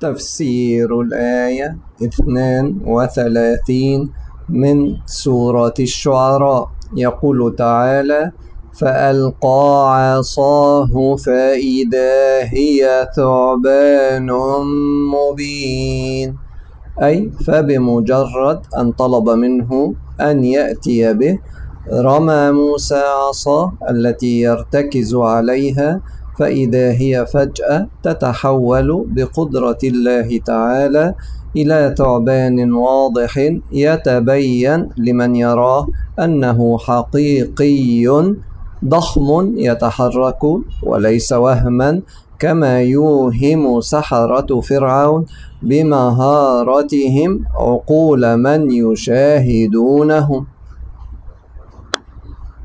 تفسير الآية 32 من سورة الشعراء. يقول تعالى: فألقى عصاه فإذا هي ثعبان مبين، أي فبمجرد أن طلب منه أن يأتي به رمى موسى عصاه التي يرتكز عليها، فإذا هي فجأة تتحول بقدرة الله تعالى إلى ثعبان واضح يتبين لمن يراه أنه حقيقي ضخم يتحرك وليس وهما كما يوهم سحرة فرعون بمهارتهم عقول من يشاهدونهم.